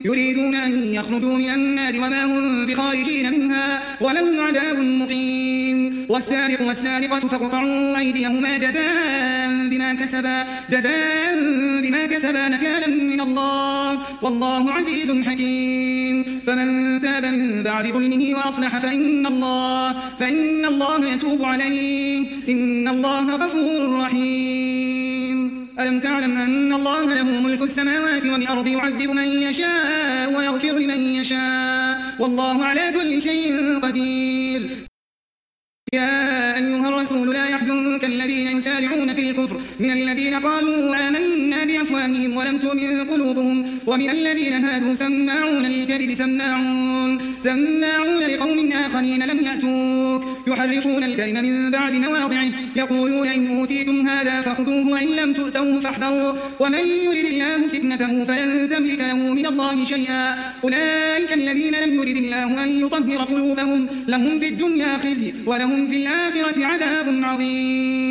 يريدون أن يخرجوا من النار وما هم بخارجين منها ولهم عذاب مقيم والسارق والسارقة فاقطعوا أيديهما جزاء بما كسبا نكالا من الله والله عزيز حكيم فمن تاب من بعد ظلمه وأصلح فإن الله يتوب عليه إن الله غفور رحيم ألم تعلم أن الله له ملك السماوات والأرض يعذب من يشاء ويغفر لمن يشاء والله على كل شيء قدير يا أيها الرسول لا يحزنك الذين يسارعون في الكفر من الذين قالوا آمنا بأفواههم ولم تؤمن قلوبهم ومن الذين هادوا سماعون للكذب سماعون لقوم آخرين لم يأتوك يحرفون الكلم من بعد مواضعه يقولون إن أوتيتم هذا فخذوه وإن لم تؤتوه فاحذروا ومن يرد الله فتنته فلن تملك له من الله شيئا أولئك الذين لم يرد الله أن يطهر قلوبهم لهم في الدنيا خزي ولهم في الآخرة عذاب عظيم